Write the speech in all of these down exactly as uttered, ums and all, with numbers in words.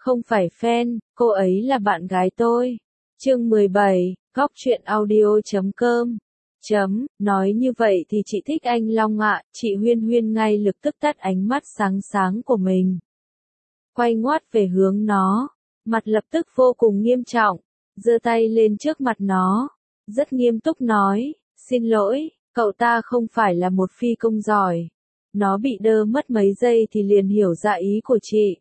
Không phải fan, cô ấy là bạn gái tôi. Chương mười bảy, góc truyện audio chấm com. Chấm, nói như vậy thì chị thích anh Long ạ, chị Huyên Huyên ngay lập tức tắt ánh mắt sáng sáng của mình. Quay ngoắt về hướng nó, mặt lập tức vô cùng nghiêm trọng, giơ tay lên trước mặt nó, rất nghiêm túc nói, xin lỗi, cậu ta không phải là một phi công giỏi. Nó bị đơ mất mấy giây thì liền hiểu ra ý của chị.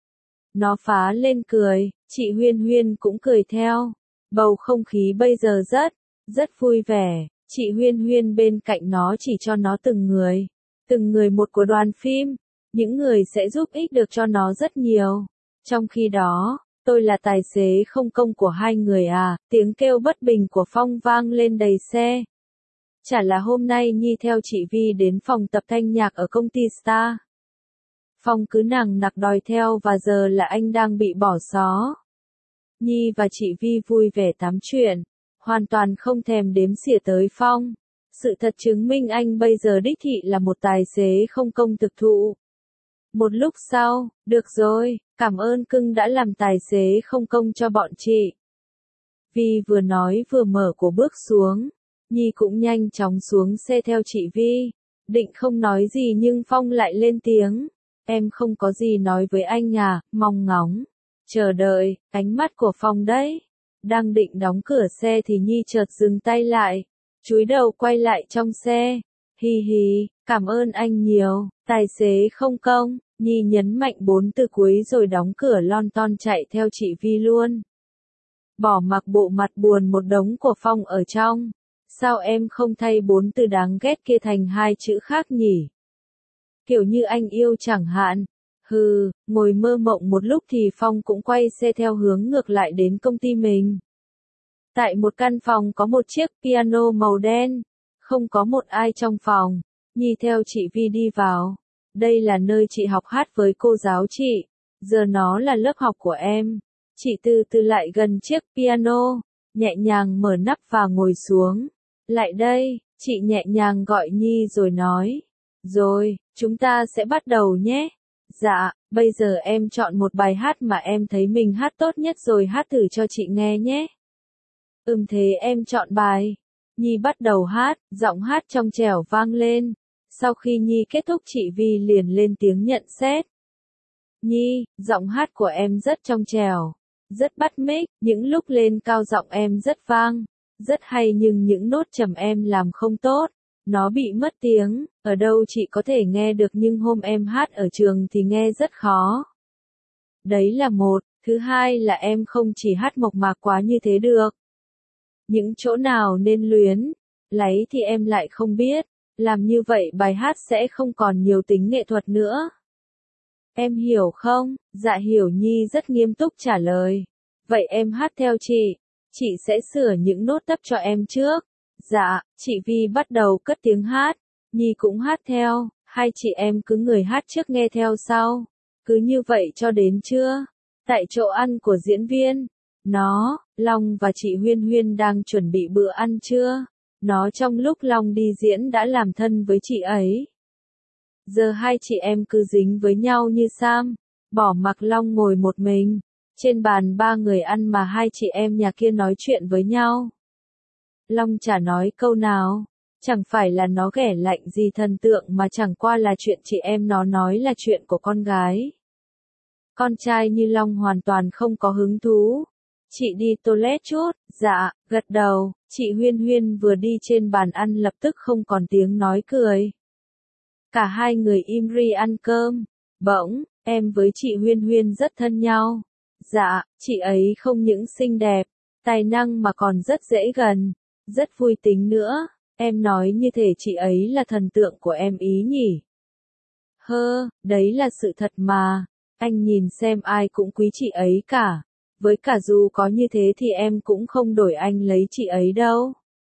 Nó phá lên cười, chị Huyên Huyên cũng cười theo. Bầu không khí bây giờ rất, rất vui vẻ. Chị Huyên Huyên bên cạnh nó chỉ cho nó từng người, từng người một của đoàn phim. Những người sẽ giúp ích được cho nó rất nhiều. Trong khi đó, tôi là tài xế không công của hai người à, tiếng kêu bất bình của Phong vang lên đầy xe. Chả là hôm nay Nhi theo chị Vi đến phòng tập thanh nhạc ở công ty Star. Phong cứ nằng nặc đòi theo và giờ là anh đang bị bỏ xó. Nhi và chị Vi vui vẻ tám chuyện, hoàn toàn không thèm đếm xỉa tới Phong. Sự thật chứng minh anh bây giờ đích thị là một tài xế không công thực thụ. Một lúc sau, được rồi, cảm ơn cưng đã làm tài xế không công cho bọn chị. Vi vừa nói vừa mở cổ bước xuống. Nhi cũng nhanh chóng xuống xe theo chị Vi. Định không nói gì nhưng Phong lại lên tiếng. Em không có gì nói với anh à, mong ngóng. Chờ đợi, ánh mắt của Phong đấy. Đang định đóng cửa xe thì Nhi chợt dừng tay lại. Chúi đầu quay lại trong xe. Hi hi, cảm ơn anh nhiều, tài xế không công. Nhi nhấn mạnh bốn từ cuối rồi đóng cửa lon ton chạy theo chị Vi luôn. Bỏ mặc bộ mặt buồn một đống của Phong ở trong. Sao em không thay bốn từ đáng ghét kia thành hai chữ khác nhỉ? Kiểu như anh yêu chẳng hạn. Hừ, ngồi mơ mộng một lúc thì Phong cũng quay xe theo hướng ngược lại đến công ty mình. Tại một căn phòng có một chiếc piano màu đen. Không có một ai trong phòng. Nhi theo chị Vi đi vào. Đây là nơi chị học hát với cô giáo chị. Giờ nó là lớp học của em. Chị từ từ lại gần chiếc piano. Nhẹ nhàng mở nắp và ngồi xuống. Lại đây, chị nhẹ nhàng gọi Nhi rồi nói. Rồi, chúng ta sẽ bắt đầu nhé. Dạ, bây giờ em chọn một bài hát mà em thấy mình hát tốt nhất rồi hát thử cho chị nghe nhé. Ừm thế em chọn bài. Nhi bắt đầu hát, giọng hát trong trẻo vang lên. Sau khi Nhi kết thúc chị Vi liền lên tiếng nhận xét. Nhi, giọng hát của em rất trong trẻo, rất bắt mic, những lúc lên cao giọng em rất vang, rất hay nhưng những nốt trầm em làm không tốt. Nó bị mất tiếng, ở đâu chị có thể nghe được nhưng hôm em hát ở trường thì nghe rất khó. Đấy là một, thứ hai là em không chỉ hát mộc mạc quá như thế được. Những chỗ nào nên luyến, lấy thì em lại không biết, làm như vậy bài hát sẽ không còn nhiều tính nghệ thuật nữa. Em hiểu không? Dạ hiểu Nhi rất nghiêm túc trả lời. Vậy em hát theo chị, chị sẽ sửa những nốt thấp cho em trước. Dạ, chị Vi bắt đầu cất tiếng hát, Nhi cũng hát theo, hai chị em cứ người hát trước nghe theo sau. Cứ như vậy cho đến trưa, tại chỗ ăn của diễn viên, nó, Long và chị Huyên Huyên đang chuẩn bị bữa ăn trưa. Nó trong lúc Long đi diễn đã làm thân với chị ấy. Giờ hai chị em cứ dính với nhau như Sam, bỏ mặc Long ngồi một mình. Trên bàn ba người ăn mà hai chị em nhà kia nói chuyện với nhau. Long chả nói câu nào, chẳng phải là nó ghẻ lạnh gì thần tượng mà chẳng qua là chuyện chị em nó nói là chuyện của con gái. Con trai như Long hoàn toàn không có hứng thú. Chị đi toilet chút, dạ, gật đầu, chị Huyên Huyên vừa đi trên bàn ăn lập tức không còn tiếng nói cười. Cả hai người im ri ăn cơm, bỗng, em với chị Huyên Huyên rất thân nhau. Dạ, chị ấy không những xinh đẹp, tài năng mà còn rất dễ gần, rất vui tính nữa, em nói như thể chị ấy là thần tượng của em ý nhỉ. Hơ, đấy là sự thật mà, anh nhìn xem ai cũng quý chị ấy cả. Với cả dù có như thế thì em cũng không đổi anh lấy chị ấy đâu.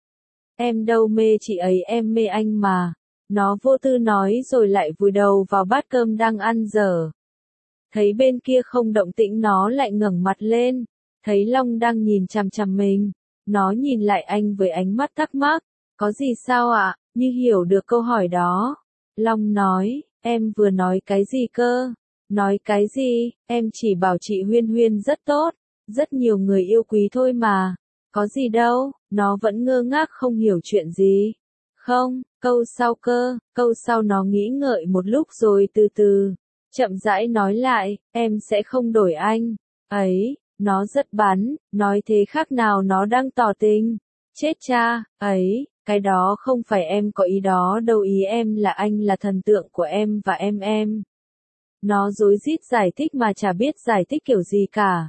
Em đâu mê chị ấy em mê anh mà. Nó vô tư nói rồi lại vùi đầu vào bát cơm đang ăn dở. Thấy bên kia không động tĩnh nó lại ngẩng mặt lên. Thấy Long đang nhìn chằm chằm mình. Nó nhìn lại anh với ánh mắt thắc mắc. Có gì sao ạ? Như hiểu được câu hỏi đó. Long nói, em vừa nói cái gì cơ? Nói cái gì, em chỉ bảo chị Huyên Huyên rất tốt, rất nhiều người yêu quý thôi mà. Có gì đâu, nó vẫn ngơ ngác không hiểu chuyện gì. Không, câu sau cơ, câu sau nó nghĩ ngợi một lúc rồi từ từ, chậm rãi nói lại, em sẽ không đổi anh. Ấy, nó rất bắn, nói thế khác nào nó đang tỏ tình. Chết cha, ấy, cái đó không phải em có ý đó đâu, ý em là anh là thần tượng của em và em em. Nó rối rít giải thích mà chả biết giải thích kiểu gì cả.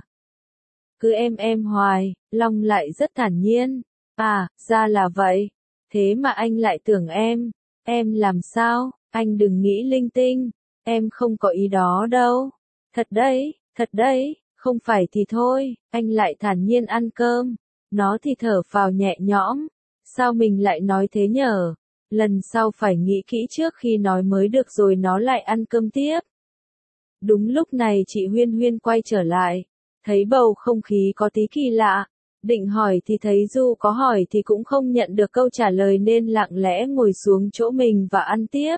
Cứ em em hoài, Long lại rất thản nhiên. À, ra là vậy. Thế mà anh lại tưởng em. Em làm sao, anh đừng nghĩ linh tinh. Em không có ý đó đâu. Thật đấy, thật đấy, không phải thì thôi, anh lại thản nhiên ăn cơm. Nó thì thở phào nhẹ nhõm. Sao mình lại nói thế nhở? Lần sau phải nghĩ kỹ trước khi nói mới được rồi nó lại ăn cơm tiếp. Đúng lúc này chị Huyên Huyên quay trở lại. Thấy bầu không khí có tí kỳ lạ. Định hỏi thì thấy dù có hỏi thì cũng không nhận được câu trả lời nên lặng lẽ ngồi xuống chỗ mình và ăn tiếp.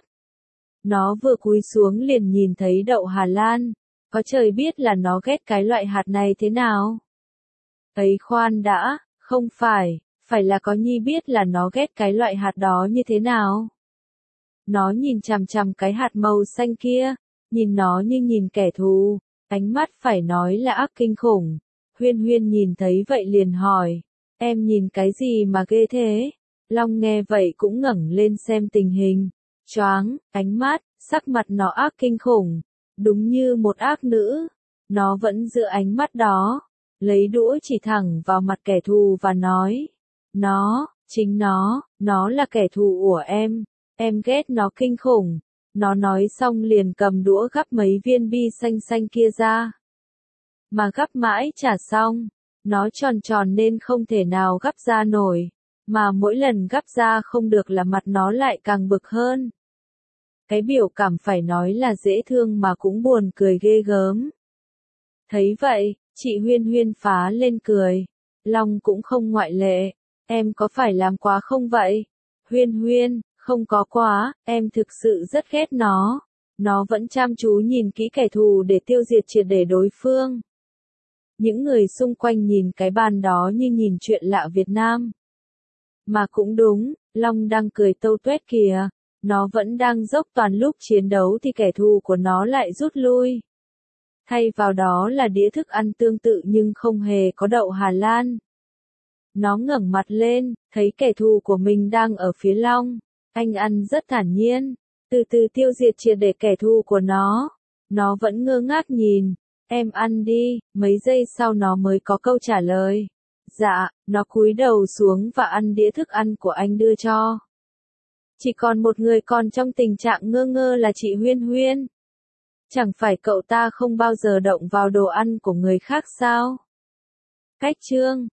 Nó vừa cúi xuống liền nhìn thấy đậu Hà Lan. Có trời biết là nó ghét cái loại hạt này thế nào. Ấy khoan đã, không phải, phải là có Nhi biết là nó ghét cái loại hạt đó như thế nào. Nó nhìn chằm chằm cái hạt màu xanh kia, nhìn nó như nhìn kẻ thù, ánh mắt phải nói là ác kinh khủng. Huyên Huyên nhìn thấy vậy liền hỏi, em nhìn cái gì mà ghê thế? Long nghe vậy cũng ngẩng lên xem tình hình, choáng, ánh mắt, sắc mặt nó ác kinh khủng, đúng như một ác nữ. Nó vẫn giữ ánh mắt đó, lấy đũa chỉ thẳng vào mặt kẻ thù và nói, nó, chính nó, nó là kẻ thù của em, em ghét nó kinh khủng. Nó nói xong liền cầm đũa gắp mấy viên bi xanh xanh kia ra. Mà gắp mãi chả xong, nó tròn tròn nên không thể nào gắp ra nổi, mà mỗi lần gắp ra không được là mặt nó lại càng bực hơn. Cái biểu cảm phải nói là dễ thương mà cũng buồn cười ghê gớm. Thấy vậy, chị Huyên Huyên phá lên cười. Long cũng không ngoại lệ. Em có phải làm quá không vậy? Huyên Huyên, không có quá, em thực sự rất ghét nó. Nó vẫn chăm chú nhìn kỹ kẻ thù để tiêu diệt triệt để đối phương. Những người xung quanh nhìn cái bàn đó như nhìn chuyện lạ Việt Nam. Mà cũng đúng, Long đang cười tâu tuét kìa. Nó vẫn đang dốc toàn lúc chiến đấu thì kẻ thù của nó lại rút lui. Thay vào đó là đĩa thức ăn tương tự nhưng không hề có đậu Hà Lan. Nó ngẩng mặt lên, thấy kẻ thù của mình đang ở phía Long. Anh ăn rất thản nhiên, từ từ tiêu diệt triệt để kẻ thù của nó. Nó vẫn ngơ ngác nhìn, em ăn đi, mấy giây sau nó mới có câu trả lời. Dạ, nó cúi đầu xuống và ăn đĩa thức ăn của anh đưa cho. Chỉ còn một người còn trong tình trạng ngơ ngơ là chị Huyên Huyên. Chẳng phải cậu ta không bao giờ động vào đồ ăn của người khác sao? Cách chương